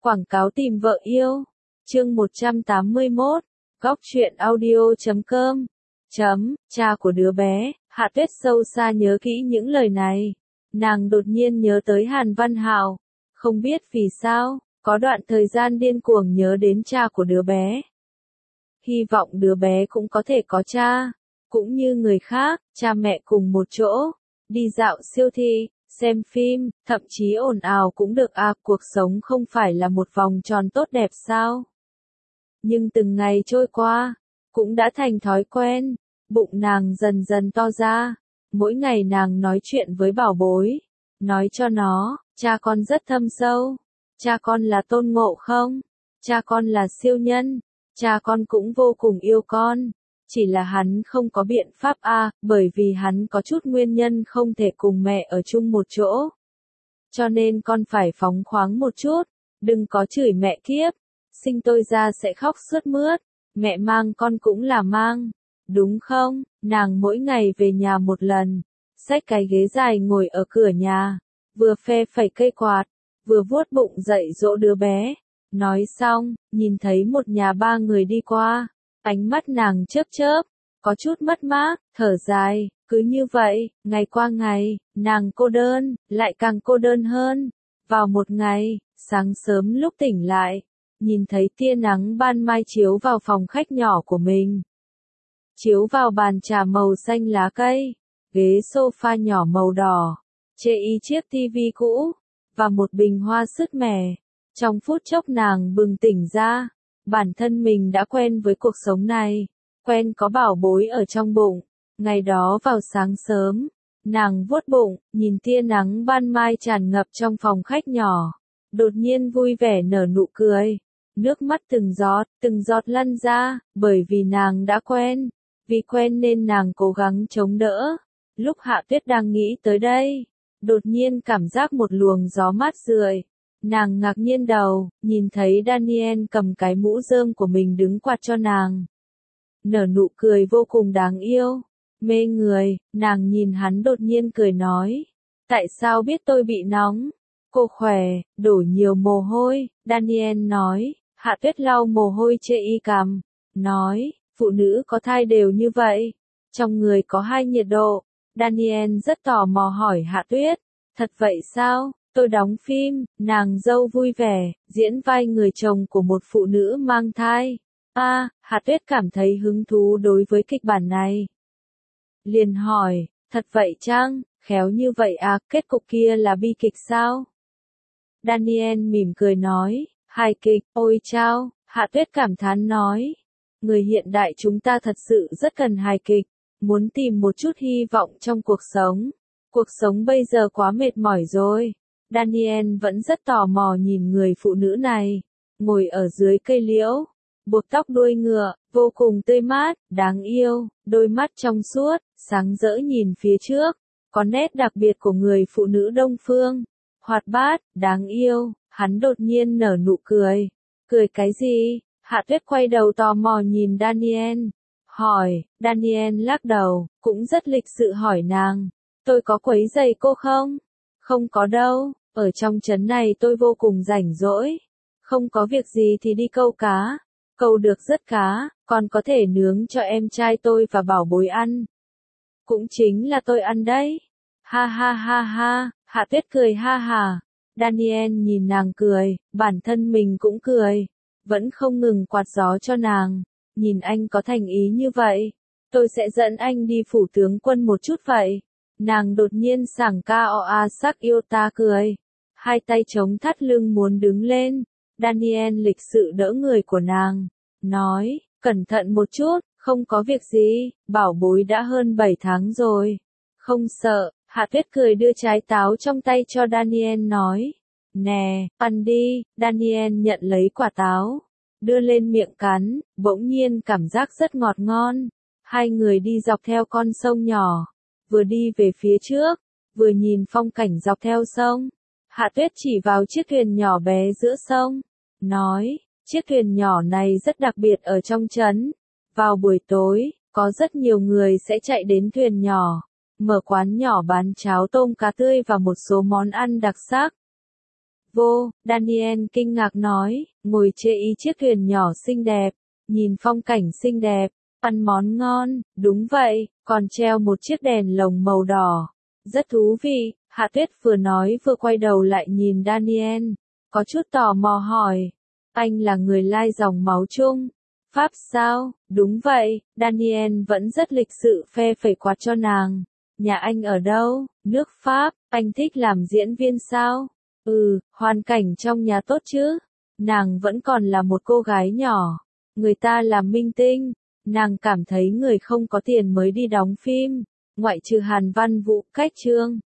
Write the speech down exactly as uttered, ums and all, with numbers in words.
Quảng cáo tìm vợ yêu. Chương một trăm tám mươi mốt. Góc truyện audio chấm com. Chấm, cha của đứa bé. Hạ Tuyết sâu xa nhớ kỹ những lời này. Nàng đột nhiên nhớ tới Hàn Văn Hạo. Không biết vì sao, có đoạn thời gian điên cuồng nhớ đến cha của đứa bé. Hy vọng đứa bé cũng có thể có cha. Cũng như người khác, cha mẹ cùng một chỗ. Đi dạo siêu thị, xem phim, thậm chí ồn ào cũng được à, cuộc sống không phải là một vòng tròn tốt đẹp sao? Nhưng từng ngày trôi qua, cũng đã thành thói quen, bụng nàng dần dần to ra, mỗi ngày nàng nói chuyện với bảo bối, nói cho nó, cha con rất thâm sâu, cha con là tôn ngộ không, cha con là siêu nhân, cha con cũng vô cùng yêu con. Chỉ là hắn không có biện pháp a, à, bởi vì hắn có chút nguyên nhân không thể cùng mẹ ở chung một chỗ. Cho nên con phải phóng khoáng một chút, đừng có chửi mẹ kiếp, sinh tôi ra sẽ khóc sướt mướt, mẹ mang con cũng là mang, đúng không? Nàng mỗi ngày về nhà một lần, xách cái ghế dài ngồi ở cửa nhà, vừa phe phẩy cây quạt, vừa vuốt bụng dạy dỗ đứa bé. Nói xong, nhìn thấy một nhà ba người đi qua. Ánh mắt nàng chớp chớp, có chút mất mát, thở dài, cứ như vậy, ngày qua ngày, nàng cô đơn, lại càng cô đơn hơn. Vào một ngày, sáng sớm lúc tỉnh lại, nhìn thấy tia nắng ban mai chiếu vào phòng khách nhỏ của mình. Chiếu vào bàn trà màu xanh lá cây, ghế sofa nhỏ màu đỏ, chê y chiếc tivi cũ, và một bình hoa sứt mẻ. Trong phút chốc nàng bừng tỉnh ra. Bản thân mình đã quen với cuộc sống này, quen có bảo bối ở trong bụng. Ngày đó vào sáng sớm, nàng vuốt bụng, nhìn tia nắng ban mai tràn ngập trong phòng khách nhỏ. Đột nhiên vui vẻ nở nụ cười. Nước mắt từng giọt, từng giọt lăn ra, bởi vì nàng đã quen. Vì quen nên nàng cố gắng chống đỡ. Lúc Hạ Tuyết đang nghĩ tới đây, đột nhiên cảm giác một luồng gió mát rượi. Nàng ngạc nhiên đầu, nhìn thấy Daniel cầm cái mũ rơm của mình đứng quạt cho nàng. Nở nụ cười vô cùng đáng yêu, mê người, nàng nhìn hắn đột nhiên cười nói. Tại sao biết tôi bị nóng? Cô khỏe, đổ nhiều mồ hôi, Daniel nói. Hạ Tuyết lau mồ hôi chê y cằm, nói, phụ nữ có thai đều như vậy, trong người có hai nhiệt độ. Daniel rất tò mò hỏi Hạ Tuyết, thật vậy sao? Tôi đóng phim, nàng dâu vui vẻ, diễn vai người chồng của một phụ nữ mang thai. A, à, Hạ Tuyết cảm thấy hứng thú đối với kịch bản này. Liền hỏi, thật vậy chăng, khéo như vậy à, kết cục kia là bi kịch sao? Daniel mỉm cười nói, hài kịch, ôi chao, Hạ Tuyết cảm thán nói. Người hiện đại chúng ta thật sự rất cần hài kịch, muốn tìm một chút hy vọng trong cuộc sống. Cuộc sống bây giờ quá mệt mỏi rồi. Daniel vẫn rất tò mò nhìn người phụ nữ này, ngồi ở dưới cây liễu, buộc tóc đuôi ngựa, vô cùng tươi mát, đáng yêu, đôi mắt trong suốt, sáng rỡ nhìn phía trước, có nét đặc biệt của người phụ nữ Đông Phương, hoạt bát, đáng yêu, hắn đột nhiên nở nụ cười. Cười cái gì? Hạ Tuyết quay đầu tò mò nhìn Daniel, hỏi. Daniel lắc đầu, cũng rất lịch sự hỏi nàng, tôi có quấy rầy cô không? Không có đâu. Ở trong trấn này tôi vô cùng rảnh rỗi, không có việc gì thì đi câu cá, câu được rất cá, còn có thể nướng cho em trai tôi và bảo bối ăn. Cũng chính là tôi ăn đấy. Ha ha ha ha, Hạ Tuyết cười ha ha. Daniel nhìn nàng cười, bản thân mình cũng cười, vẫn không ngừng quạt gió cho nàng. Nhìn anh có thành ý như vậy, tôi sẽ dẫn anh đi phủ tướng quân một chút vậy. Nàng đột nhiên sảng ca o a sắc yêu ta cười. Hai tay chống thắt lưng muốn đứng lên. Daniel lịch sự đỡ người của nàng. Nói, cẩn thận một chút, không có việc gì, bảo bối đã hơn bảy tháng rồi. Không sợ, Hạ Tuyết cười đưa trái táo trong tay cho Daniel nói. Nè, ăn đi, Daniel nhận lấy quả táo. Đưa lên miệng cắn, bỗng nhiên cảm giác rất ngọt ngon. Hai người đi dọc theo con sông nhỏ. Vừa đi về phía trước, vừa nhìn phong cảnh dọc theo sông. Hạ Tuyết chỉ vào chiếc thuyền nhỏ bé giữa sông, nói, chiếc thuyền nhỏ này rất đặc biệt ở trong trấn. Vào buổi tối, có rất nhiều người sẽ chạy đến thuyền nhỏ, mở quán nhỏ bán cháo tôm cá tươi và một số món ăn đặc sắc. Vô, Daniel kinh ngạc nói, ngồi trên ý chiếc thuyền nhỏ xinh đẹp, nhìn phong cảnh xinh đẹp, ăn món ngon, đúng vậy, còn treo một chiếc đèn lồng màu đỏ. Rất thú vị, Hạ Tuyết vừa nói vừa quay đầu lại nhìn Daniel, có chút tò mò hỏi, anh là người lai dòng máu Trung, Pháp sao? Đúng vậy, Daniel vẫn rất lịch sự phe phẩy quạt cho nàng. Nhà anh ở đâu? Nước Pháp, anh thích làm diễn viên sao? Ừ, hoàn cảnh trong nhà tốt chứ? Nàng vẫn còn là một cô gái nhỏ, người ta là minh tinh, nàng cảm thấy người không có tiền mới đi đóng phim, ngoại trừ Hàn Văn Vũ, Cách Trương.